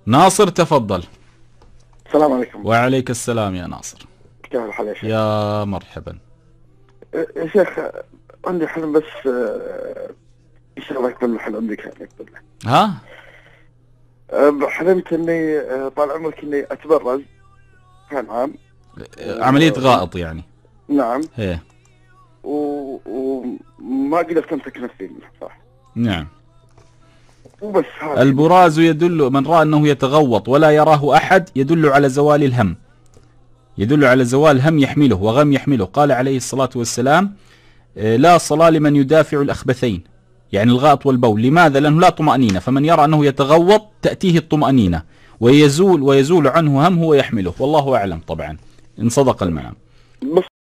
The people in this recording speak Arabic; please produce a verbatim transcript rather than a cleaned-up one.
ناصر تفضل. السلام عليكم. وعليك السلام يا ناصر. كيف الحال يا شيخ؟ يا مرحبا يا شيخ عندي حلم بس ان شاء الله يكون الحلم عندك يعني. ها؟ حلمت اني طال عمرك اني اتبرز كان عام عملية غائط يعني. نعم. هي وما قدرت امسك نفسي صح. نعم. وبس هذا. البراز يدل، من رأى أنه يتغوط ولا يراه أحد يدل على زوال الهم، يدل على زوال هم يحمله وغم يحمله. قال عليه الصلاة والسلام لا صلاة لمن يدافع الأخبثين، يعني الغائط والبول. لماذا؟ لأنه لا طمأنينة، فمن يرى أنه يتغوط تأتيه الطمأنينة ويزول ويزول عنه همه ويحمله. والله أعلم طبعا إن صدق المنام.